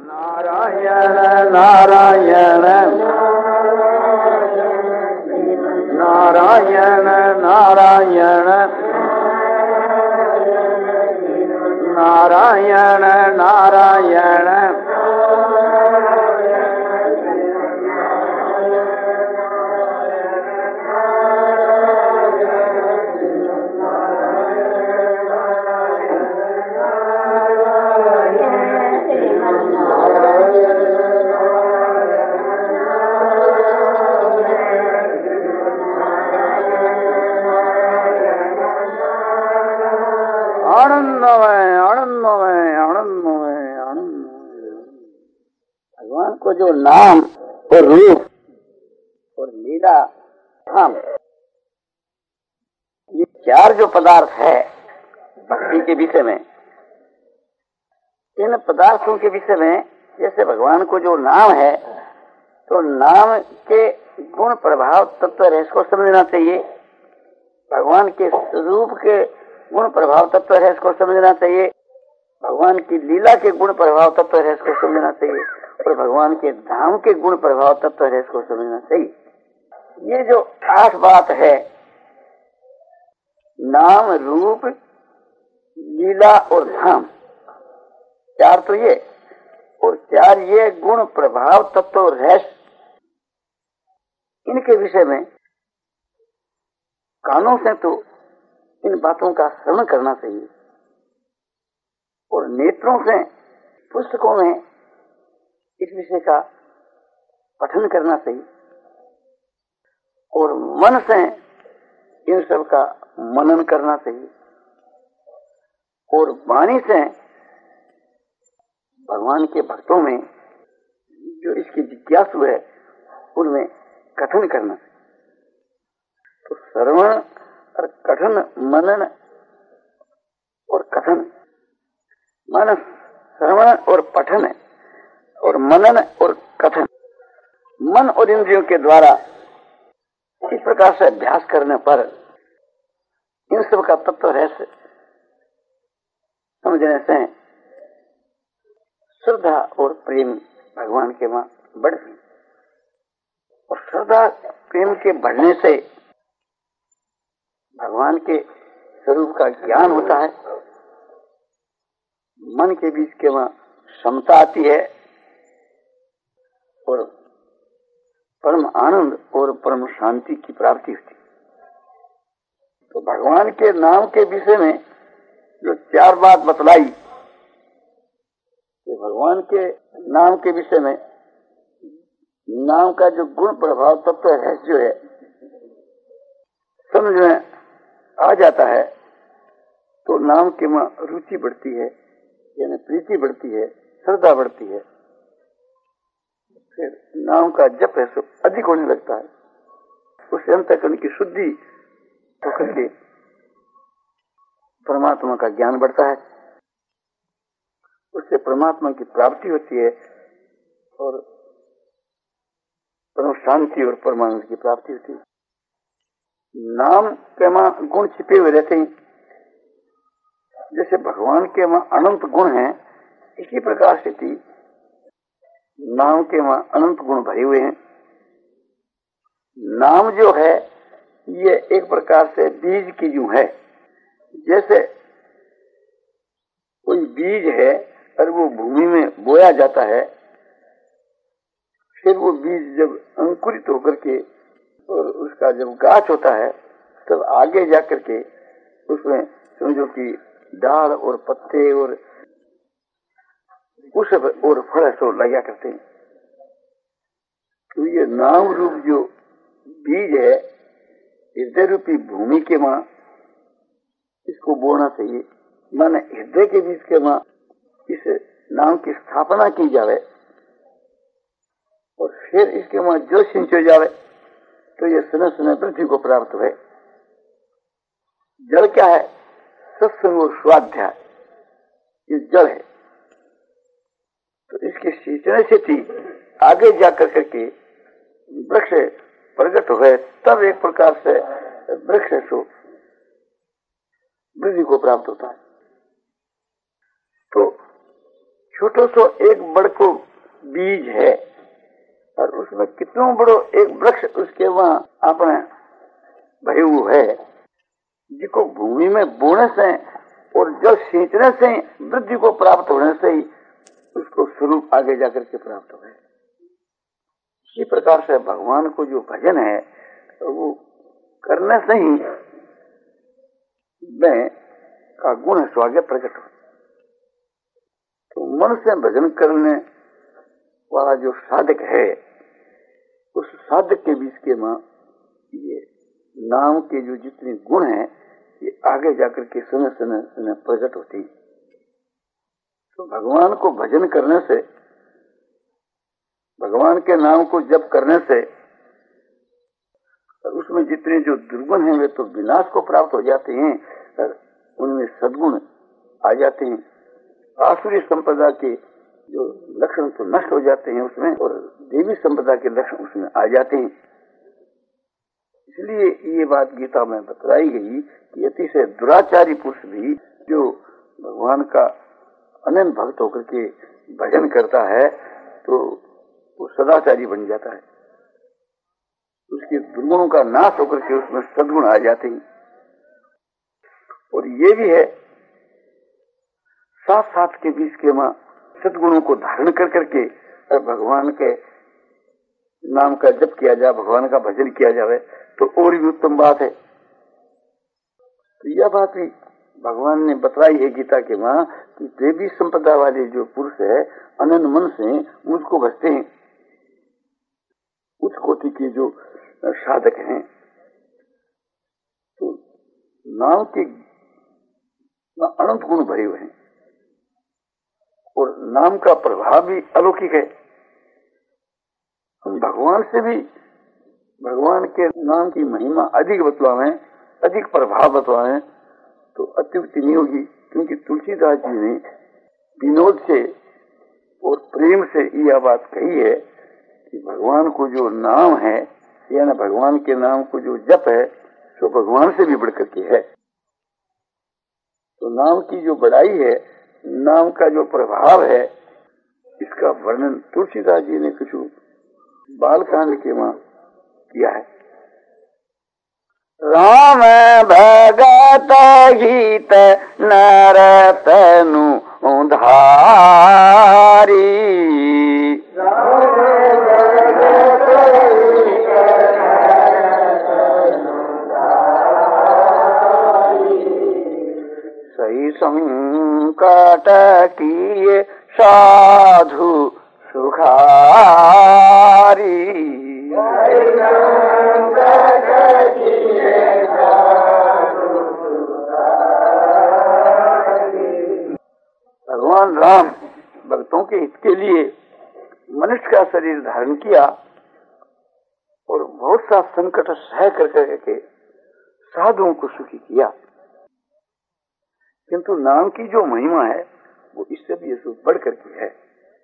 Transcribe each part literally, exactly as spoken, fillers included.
नारायण नारायण नारायण नारायण नारायण नारायण आनंदमय आनंदमय आनंदमय आनंदमय। भगवान को जो नाम और रूप और लीला धाम, ये चार जो पदार्थ है भक्ति के विषय में, इन पदार्थों के विषय में जैसे भगवान को जो नाम है तो नाम के गुण प्रभाव तत्व रहस्य को समझना चाहिए। भगवान के स्वरूप के गुण प्रभाव तत्व रहस्य को समझना चाहिए। भगवान की लीला के गुण प्रभाव तत्व रहस्य को समझना चाहिए और भगवान के धाम के गुण प्रभाव तत्व रहस्य को समझना चाहिए। ये जो आठ बात है, नाम रूप लीला और धाम, चार तो ये और चार ये गुण प्रभाव तत्व रहस्य, इनके विषय में कानों से तो इन बातों का श्रवण करना चाहिए और नेत्रों से पुस्तकों में इस विषय का पठन करना चाहिए और मन से इन सब का मनन करना चाहिए और वाणी से भगवान के भक्तों में जो इसकी जिज्ञासु है उनमें कथन करना चाहिए। तो श्रवण और कथन, मनन और कथन, मन श्रवण और पठन और मनन और कथन, मन और इंद्रियों के द्वारा इस प्रकार से अभ्यास करने पर इन सब का तत्व रहस्य समझने से श्रद्धा और प्रेम भगवान के वहां बढ़ती और श्रद्धा प्रेम के बढ़ने से भगवान के स्वरूप का ज्ञान होता है। मन के बीच के वहां समता आती है और परम आनंद और परम शांति की प्राप्ति होती है। तो भगवान के नाम के विषय में जो चार बात बतलाई, कि भगवान के नाम के विषय में नाम का जो गुण प्रभाव तत्व है जो है समझ में आ जाता है तो नाम के में रुचि बढ़ती है, यानी प्रीति बढ़ती है, श्रद्धा बढ़ती है, फिर नाम का जप है सो अधिक होने लगता है। उससे अंतःकरण की शुद्धि होकर के परमात्मा का ज्ञान बढ़ता है, उससे परमात्मा की प्राप्ति होती है और परम शांति और परमानंद की प्राप्ति होती है। नाम के मां गुण छिपे हुए रहते हैं, जैसे भगवान के मां अनंत गुण हैं, इसी प्रकार से थी नाम के मां अनंत गुण भरे हुए हैं। नाम जो है ये एक प्रकार से बीज की यूं है, जैसे कोई बीज है और वो भूमि में बोया जाता है, फिर वो बीज जब अंकुरित होकर के और उसका जब गाछ होता है तब आगे जाकर के उसमें समझो कि डाल और पत्ते और उस और फल सो लगा करते हैं। तो ये नाम रूप जो बीज है हृदय रूपी भूमि के मां इसको बोना चाहिए, माने हृदय के बीज के मां इस नाम की स्थापना की जावे और फिर इसके वहां जो सिंचो जावे तो ये सुने सुने पृथ्वी को प्राप्त हुए। जल क्या है? सत्संग और स्वाध्याय, ये जल है। तो इसके सींचने से थी आगे जाकर करके वृक्ष प्रकट हुए, तब एक प्रकार से वृक्ष सो वृद्धि को प्राप्त होता है। तो छोटो सो एक बड़को बीज है और उसमें कितनो बड़ो एक वृक्ष उसके वहां अपने भयु है, जिसको भूमि में बोने से और जल सींचने से वृद्धि को प्राप्त होने से ही उसको स्वरूप आगे जाकर के प्राप्त हो। इसी प्रकार से भगवान को जो भजन है वो करने से ही में का गुण स्वागे प्रकट हो। तो मन से भजन करने वाला जो साधक है, उस साधक के बीच के मां ये नाम के जो जितने गुण हैं ये आगे जाकर के समय समय समय प्रकट होती। तो भगवान को भजन करने से, भगवान के नाम को जप करने से उसमें जितने जो दुर्गुण हैं वे तो विनाश को प्राप्त हो जाते हैं और उनमें सद्गुण आ जाते हैं। आसुरी संपदा के जो लक्षण तो नष्ट हो जाते हैं उसमें, और देवी संपदा के लक्षण उसमें आ जाते हैं। इसलिए ये बात गीता में बतलाई गई कि अतिशय दुराचारी पुरुष भी जो भगवान का अनन्य भक्त होकर के भजन करता है तो वो सदाचारी बन जाता है, उसके दुर्गुणों का नाश होकर के उसमें सद्गुण आ जाते हैं। और ये भी है साथ साथ के बीच के मां सद्गुणों को धारण कर करके भगवान के नाम का जप किया जाए, भगवान का भजन किया जाए तो और भी उत्तम बात है। तो यह बात भी भगवान ने बतलाई है गीता के मां कि देवी संपदा वाले जो पुरुष है अनन्य मन से मुझको भजते हैं, उच्च कोटि के जो साधक हैं, तो नाम के अनंत गुण भरे हुए हैं और नाम का प्रभाव भी अलौकिक है। हम भगवान से भी भगवान के नाम की महिमा अधिक बतलावें, अधिक प्रभाव बतलावें तो अत्युक्ति नहीं होगी, क्योंकि तुलसीदास जी ने विनोद से और प्रेम से यह बात कही है कि भगवान को जो नाम है यानी भगवान के नाम को जो जप है तो भगवान से भी बढ़कर के है। तो नाम की जो बड़ाई है, नाम का जो प्रभाव है, इसका वर्णन तुलसीदास जी ने कुछ बालकांड के मां किया है। राम भगत गीत नरतनु धारी, सही संकट किए साधु सुखारी, भगवान राम भक्तों के हित के लिए मनुष्य का शरीर धारण किया और बहुत सा संकट सह कर करके साधुओं को सुखी किया। किंतु नाम की जो महिमा है वो इससे भी ऐसे बढ़ करके है।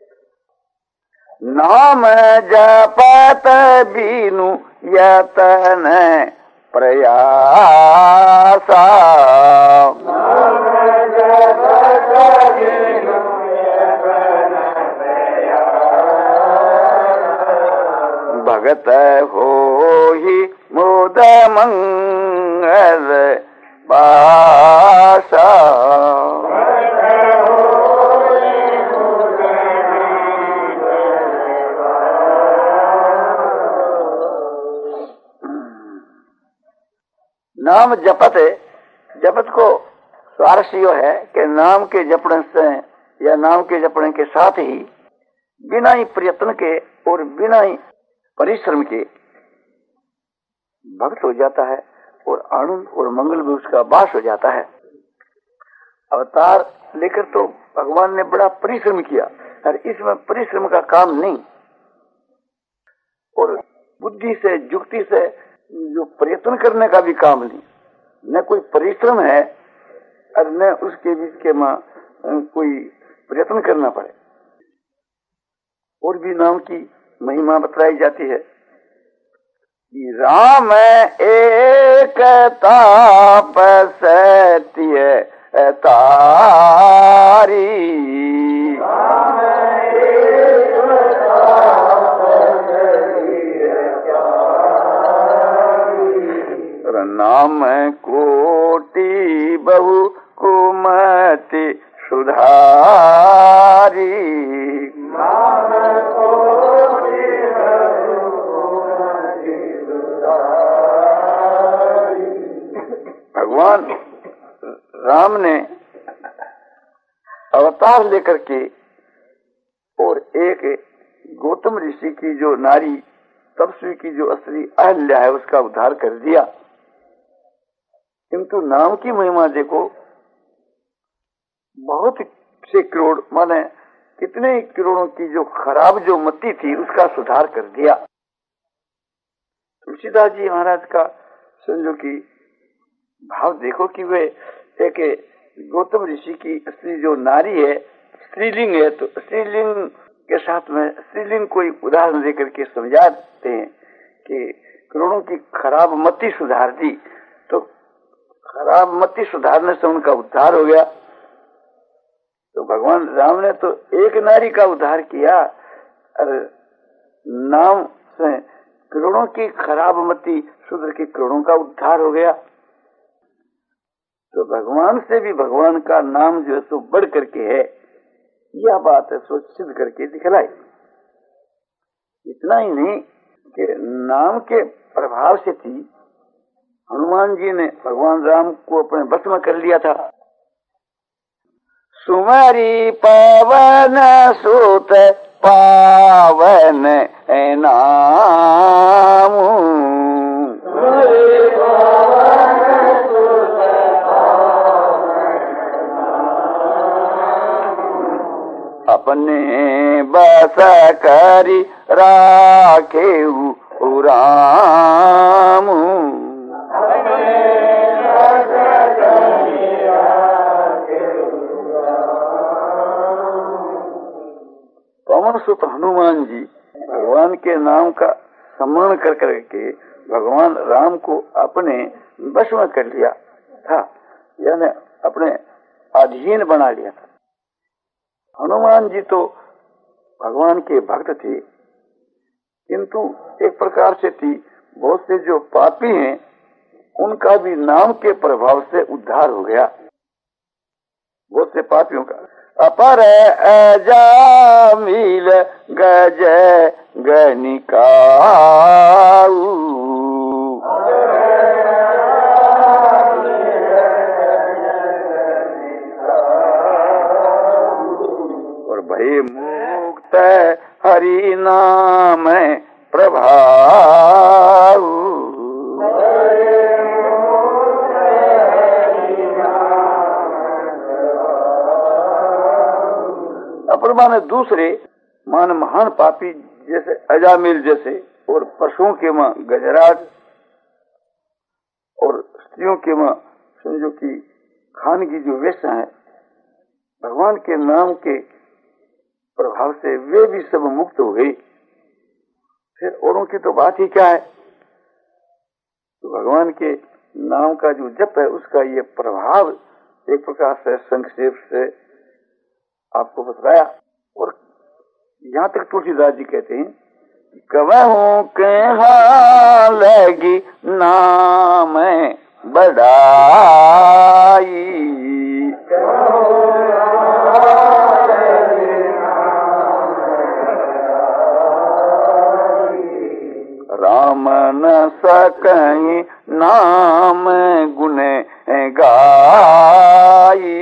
नाम जपत बीनु यतन प्रयासा, भगत हो ही मोद मंगल पासा, नाम जपत है। जपत को स्वारस्य है कि नाम के जपने से या नाम के जपने के साथ ही बिना ही प्रयत्न के और बिना ही परिश्रम के भक्त हो जाता है और आनंद और मंगल भी उसका वास हो जाता है। अवतार लेकर तो भगवान ने बड़ा परिश्रम किया और इसमें परिश्रम का काम नहीं और बुद्धि से युक्ति से जो प्रयत्न करने का भी काम नहीं, न कोई परिश्रम है और न उसके बीच के मां कोई प्रयत्न करना पड़े। और भी नाम की महिमा बताई जाती है कि राम एक तापसत्य तारी, नाम कोटि बहु कुमति सुधारी। भगवान राम ने अवतार लेकर के और एक गौतम ऋषि की जो नारी तपस्वी की जो असली अहल्या है उसका उद्धार कर दिया। किंतु नाम की महिमा देखो, बहुत से करोड़ माने कितने करोड़ों की जो खराब जो मति थी उसका सुधार कर दिया। तुलसीदास जी महाराज का समझो कि भाव देखो कि वे एक गौतम ऋषि की असली जो नारी है स्त्रीलिंग है, तो स्त्रीलिंग के साथ में स्त्रीलिंग कोई उदाहरण देकर के समझाते हैं कि करोड़ों की खराब मति सुधार दी। तो खराब मति सुधारने से उनका उद्धार हो गया। तो भगवान राम ने तो एक नारी का उद्धार किया और नाम से करोड़ों की खराब मति सुधर के करोड़ों का उद्धार हो गया। तो भगवान से भी भगवान का नाम जो है सो बढ़ करके है, यह बात है सो सिद्ध करके दिखलाई। इतना ही नहीं कि नाम के प्रभाव से थी हनुमान जी ने भगवान राम को अपने बस में कर लिया था। सुमरी पावन सुत पावन नाम, अपने बस करी राखेऊ राम। पवन सुत हनुमान जी भगवान के नाम का सम्मान कर करके भगवान राम को अपने वश में कर लिया था, यानी अपने अधीन बना लिया था। हनुमान जी तो भगवान के भक्त थे, किंतु एक प्रकार से थी बहुत से जो पापी हैं उनका भी नाम के प्रभाव से उद्धार हो गया। बहुत से पापियों का अपर अजामिल गज गनिकाऊ, और भय मुक्त हरि नाम प्रभाऊ। अपर माने दूसरे मान महान पापी जैसे अजामिल जैसे, और पशुओं के मां गजराज, और स्त्रियों के मां समझो कि खान की जो वेश्या है, भगवान के नाम के प्रभाव से वे भी सब मुक्त हो गई। फिर औरों की तो बात ही क्या है। तो भगवान के नाम का जो जप है उसका ये प्रभाव एक प्रकार से संक्षेप से आपको बतलाया। और यहाँ तक तुलसीदास जी कहते हैं कवहूं कहाँ लगी नाम बढ़ाई, राम न सकई नाम गुण गाई।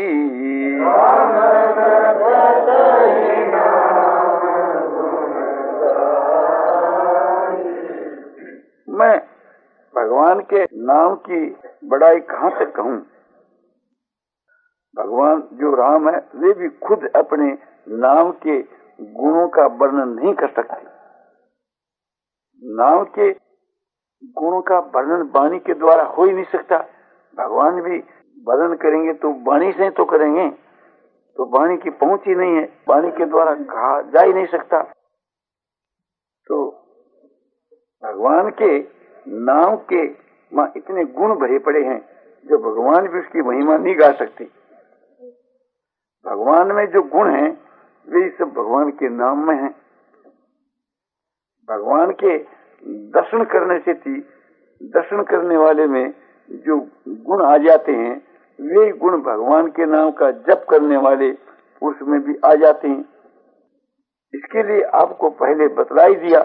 मैं भगवान के नाम की बड़ाई कहाँ तक कहूँ। भगवान जो राम है वे भी खुद अपने नाम के गुणों का वर्णन नहीं कर सकते। नाम के गुणों का वर्णन वाणी के द्वारा हो ही नहीं सकता। भगवान भी वर्णन करेंगे तो वाणी से तो करेंगे, तो वाणी की पहुंच ही नहीं है, वाणी के द्वारा कहा जा ही नहीं सकता। तो भगवान के नाम के मां इतने गुण भरे पड़े हैं जो भगवान भी उसकी महिमा नहीं गा सकती। भगवान में जो गुण हैं वे सब भगवान के नाम में हैं। भगवान के दर्शन करने से थी, दर्शन करने वाले में जो गुण आ जाते हैं वे गुण भगवान के नाम का जप करने वाले पुरुष में भी आ जाते हैं। इसके लिए आपको पहले बतला ही दिया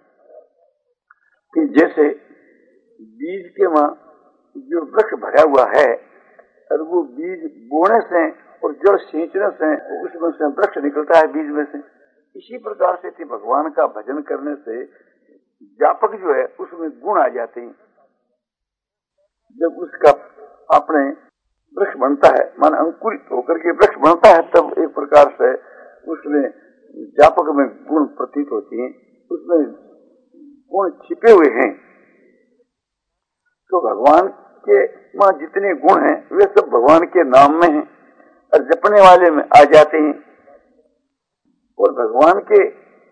कि जैसे बीज के वहां जो वृक्ष भरा हुआ है और वो बीज बोने से और जड़ सींचने से उसमें से वृक्ष निकलता है बीज में से, इसी प्रकार से थी भगवान का भजन करने से व्यापक जो है उसमें गुण आ जाते हैं। जब उसका अपने वृक्ष बनता है, मान अंकुरित होकर के वृक्ष बनता है, तब एक प्रकार से उसमें व्यापक में गुण प्रतीत होती हैं, उसमें गुण छिपे हुए हैं। तो भगवान के वहां जितने गुण हैं वे सब भगवान के नाम में हैं और जपने वाले में आ जाते हैं। और भगवान के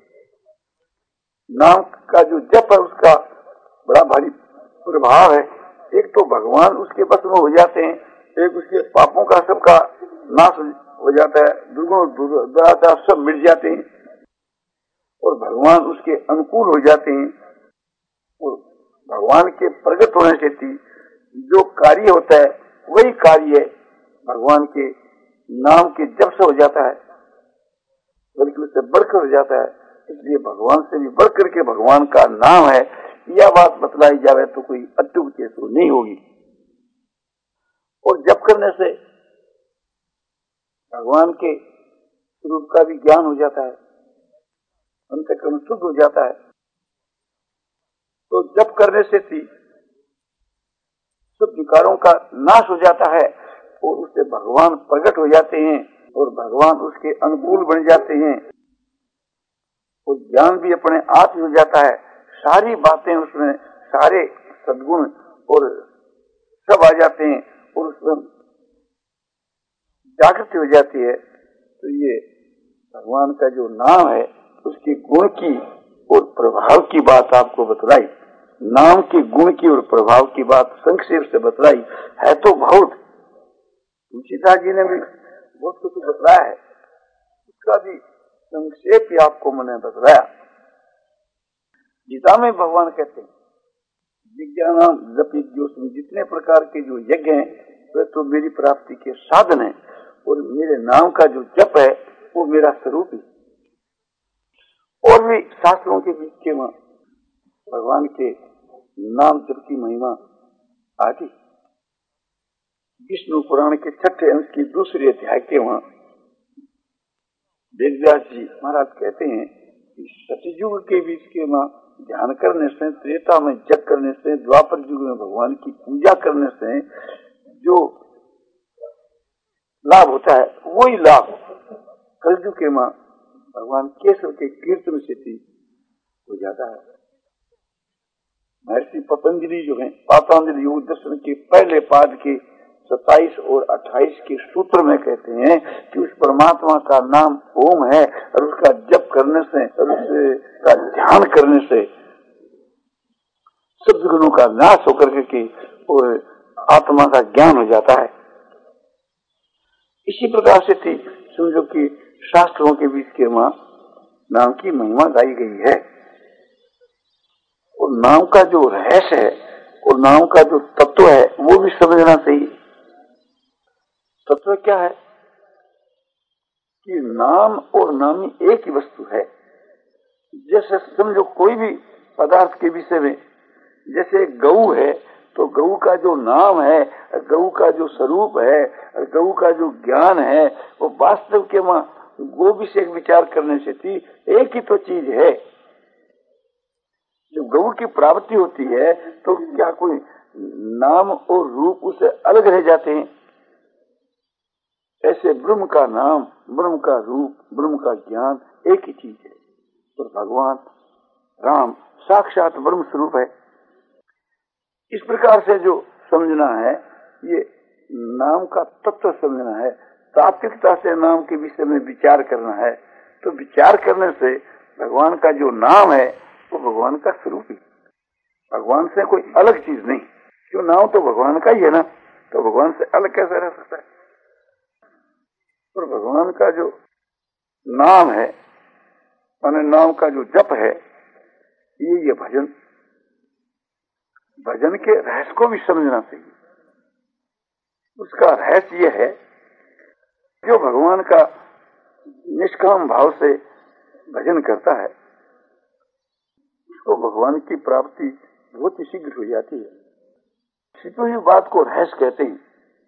नाम का जो जप है उसका बड़ा भारी प्रभाव है। एक तो भगवान उसके बस में हो जाते हैं, एक उसके पापों का सबका नाश हो जाता है, दुर्गुण दुराचार सब मिट जाते हैं और भगवान उसके अनुकूल हो जाते हैं। और भगवान के प्रकट होने से थी जो कार्य होता है वही कार्य भगवान के नाम के जप से हो जाता है, बल्कि उससे बढ़कर हो जाता है। इसलिए भगवान से भी बढ़कर के भगवान का नाम है, यह बात बतलाई जावे तो कोई अत्युक्ति तो नहीं होगी। और जप करने से भगवान के स्वरूप का भी ज्ञान हो जाता है, अंतःकरण शुद्ध हो जाता है। तो जप करने से थी सब विकारों का नाश हो जाता है और उससे भगवान प्रकट हो जाते हैं और भगवान उसके अनुकूल बन जाते हैं और ज्ञान भी अपने आप ही हो जाता है। सारी बातें उसमें, सारे सद्गुण और सब आ जाते हैं और उसमें जागृति हो जाती है। तो ये भगवान का जो नाम है उसके गुण की और प्रभाव की बात आपको बतलाई, नाम के गुण की और प्रभाव की बात संक्षेप से बतलाई है। तो बहुत तुलसीदास जी ने भी बहुत कुछ बतलाया है, उसका भी संक्षेप ही आपको मैंने बतलाया। गीता में भगवान कहते हैं विज्ञान जप यज्ञोस्मि, जितने प्रकार के जो यज्ञ हैं वे तो मेरी प्राप्ति के साधन है और मेरे नाम का जो जप है वो मेरा स्वरूप है। और भी शास्त्रों के बीच के वहां भगवान के नाम जप की महिमा आदि विष्णु पुराण के छठे अंश की दूसरे अध्याय के वहां वेदव्यास जी महाराज कहते हैं कि सतयुग के बीच के वहां ध्यान करने से, त्रेता में जप करने से, द्वापर युग में भगवान की पूजा करने से जो लाभ होता है वही लाभ कलयुग के वहां भगवान केशव के कीर्तन से भी हो जाता है। महर्षि पतंजलि जो है पातंजलि योग दर्शन के पहले पाद के सत्ताईस और अट्ठाईस के सूत्र में कहते हैं कि उस परमात्मा का नाम ओम है और उसका जप करने से और उसका ध्यान करने से सब गुणों का नाश होकर के और आत्मा का ज्ञान हो जाता है। इसी प्रकार से थी समझो कि शास्त्रों के बीच के वहां नाम की महिमा गाई गई है और नाम का जो रहस्य है और नाम का जो तत्व है वो भी समझना चाहिए। तत्व क्या है कि नाम और नामी एक ही वस्तु है। जैसे समझो कोई भी पदार्थ के विषय में, जैसे गऊ है तो गऊ का जो नाम है, गऊ का जो स्वरूप है, गऊ का जो ज्ञान है वो वास्तव के वहां गो विषय विचार करने से थी एक ही तो चीज है। जब गऊ की प्राप्ति होती है तो क्या कोई नाम और रूप उसे अलग रह जाते हैं? ऐसे ब्रह्म का नाम, ब्रह्म का रूप, ब्रह्म का ज्ञान एक ही चीज है। तो भगवान राम साक्षात ब्रह्म स्वरूप है। इस प्रकार से जो समझना है ये नाम का तत्व समझना है, तात्विकता से नाम के विषय में विचार करना है। तो विचार करने से भगवान का जो नाम है वो भगवान का स्वरूप ही, भगवान से कोई अलग चीज नहीं। क्यों, नाम तो भगवान का ही है ना, तो भगवान से अलग कैसे रह सकता है? और भगवान का जो नाम है, माने नाम का जो जप है, ये ये भजन भजन के रहस्य को भी समझना चाहिए। उसका रहस्य ये है, जो भगवान का निष्काम भाव से भजन करता है, उसको भगवान की प्राप्ति बहुत ही शीघ्र हो जाती है। छिपी हुई बात को रहस्य कहते हैं।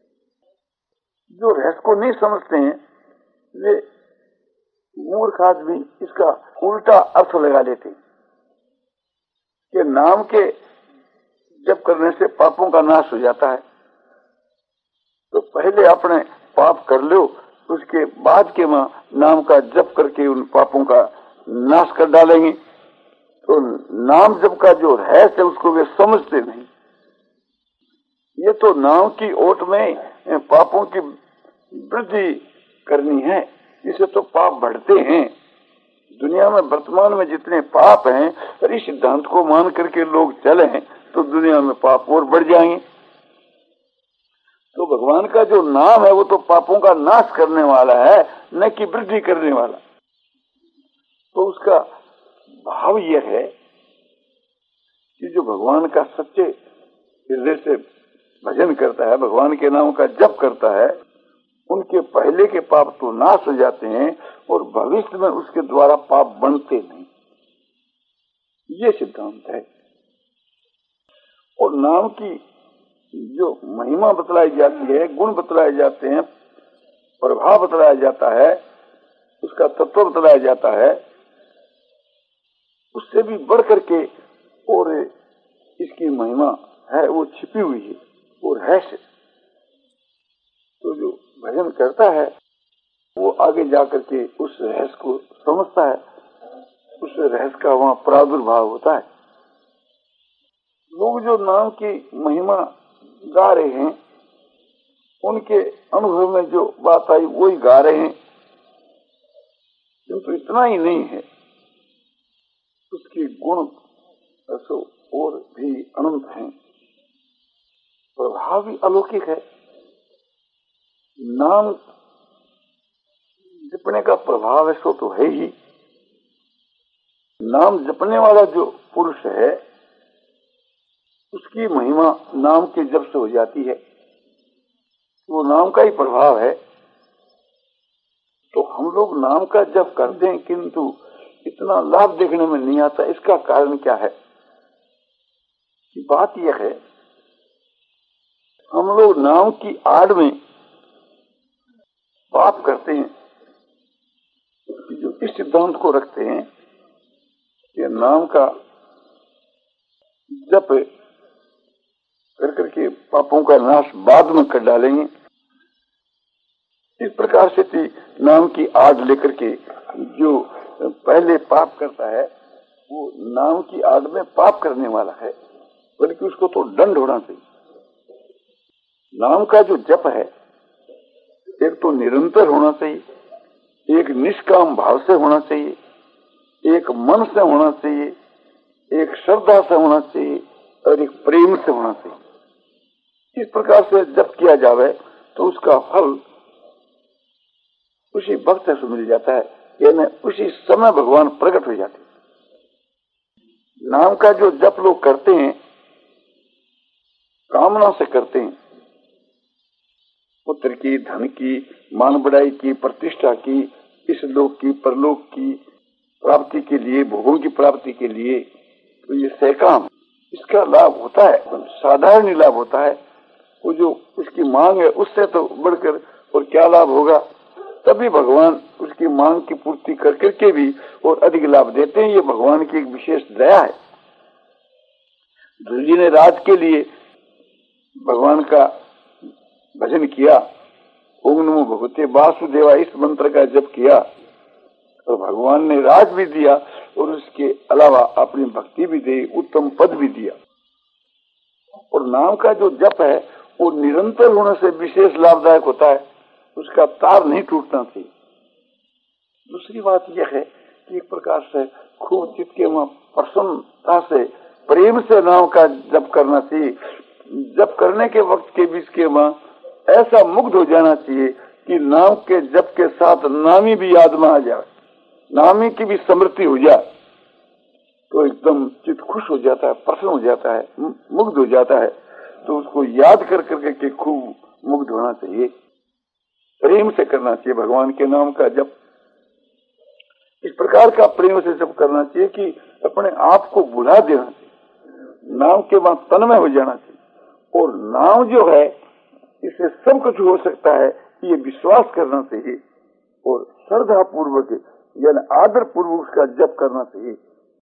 जो रहस्य को नहीं समझते हैं, वे मूर्ख आदमी इसका उल्टा अर्थ लगा लेते हैं कि नाम के जप करने से पापों का नाश हो जाता है। तो पहले अपने पाप कर लो, उसके बाद के मां नाम का जप करके उन पापों का नाश कर डालेंगे। तो नाम जप का जो रहस्य है उसको वे समझते नहीं। ये तो नाम की ओट में पापों की वृद्धि करनी है, इससे तो पाप बढ़ते हैं। दुनिया में वर्तमान में जितने पाप हैं, इस सिद्धांत को मान करके लोग चले हैं तो दुनिया में पाप और बढ़ जाएंगे। तो भगवान का जो नाम है वो तो पापों का नाश करने वाला है, न कि वृद्धि करने वाला। तो उसका भाव यह है कि जो भगवान का सच्चे हृदय से भजन करता है, भगवान के नाम का जप करता है, उनके पहले के पाप तो नाश हो जाते हैं और भविष्य में उसके द्वारा पाप बनते नहीं। ये सिद्धांत है। और नाम की जो महिमा बतलाई जाती है, गुण बतलाए जाते हैं, प्रभाव बतलाया जाता है, उसका तत्व बतलाया जाता है, उससे भी बढ़ करके और इसकी महिमा है वो छिपी हुई है, वो रहस्य। तो जो भजन करता है वो आगे जाकर के उस रहस्य को समझता है, उस रहस्य का वहां प्रादुर्भाव होता है। लोग जो नाम की महिमा गा रहे हैं, उनके अनुभव में जो बात आई वही गा रहे हैं, किंतु इतना ही नहीं है, उसके गुण और भी अनंत हैं, प्रभाव भी अलौकिक है। नाम जपने का प्रभाव है सो तो है ही। नाम जपने वाला जो पुरुष है उसकी महिमा नाम के जप से हो जाती है, वो नाम का ही प्रभाव है। तो हम लोग नाम का जप करते हैं किंतु इतना लाभ देखने में नहीं आता। इसका कारण क्या है? कि बात यह है, हम लोग नाम की आड़ में पाप करते हैं। जो इस सिद्धांत को रखते हैं कि नाम का जप कर करके पापों का नाश बाद में कर डालेंगे, इस प्रकार से थी नाम की आड़ लेकर के जो पहले पाप करता है वो नाम की आड़ में पाप करने वाला है, बल्कि उसको तो दंड होना चाहिए। नाम का जो जप है एक तो निरंतर होना चाहिए, एक निष्काम भाव से होना चाहिए, एक मन से होना चाहिए, एक श्रद्धा से होना चाहिए और एक प्रेम से होना चाहिए। इस प्रकार से जप किया जावे तो उसका फल उसी वक्त से मिल जाता है, यानी उसी समय भगवान प्रकट हो जाते हैं। नाम का जो जप लोग करते हैं कामना से करते हैं, पुत्र की, धन की, मान बढ़ाई की, प्रतिष्ठा की, इस लोक की, परलोक की प्राप्ति के लिए, भोगों की प्राप्ति के लिए, तो ये सैकाम इसका लाभ होता है, साधारण ही लाभ होता है। वो जो उसकी मांग है उससे तो बढ़कर और क्या लाभ होगा। तभी भगवान उसकी मांग की पूर्ति कर करके भी और अधिक लाभ देते हैं। ये भगवान की एक विशेष दया है। ध्रुव जी ने राज के लिए भगवान का भजन किया, ओम नमो भगवते वासुदेवा इस मंत्र का जप किया और भगवान ने राज भी दिया और उसके अलावा अपनी भक्ति भी दी, उत्तम पद भी दिया। और नाम का जो जप है वो निरंतर होने से विशेष लाभदायक होता है, उसका तार नहीं टूटना चाहिए। दूसरी बात यह है कि एक प्रकार से खूब चित्त के वहां प्रसन्नता से प्रेम से नाम का जप करना चाहिए। जप करने के वक्त के बीच के वहां ऐसा मुग्ध हो जाना चाहिए कि नाम के जप के साथ नामी भी याद में आ जाए, नामी की भी स्मृति हो जाए तो एकदम चित्त खुश हो जाता है, प्रसन्न हो जाता है, मुग्ध हो जाता है। तो उसको याद कर करके के खूब मुग्ध होना चाहिए, प्रेम से करना चाहिए भगवान के नाम का जप। इस प्रकार का प्रेम से जप करना चाहिए कि अपने आप को भुला देना चाहिए, नाम के बाद तन्मय हो जाना चाहिए। और नाम जो है इससे सब कुछ हो सकता है, ये विश्वास करना चाहिए और श्रद्धा पूर्वक यानी आदर पूर्वक उसका जप करना चाहिए।